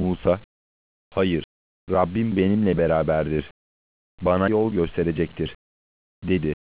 Musa, hayır, Rabbim benimle beraberdir, bana yol gösterecektir, dedi.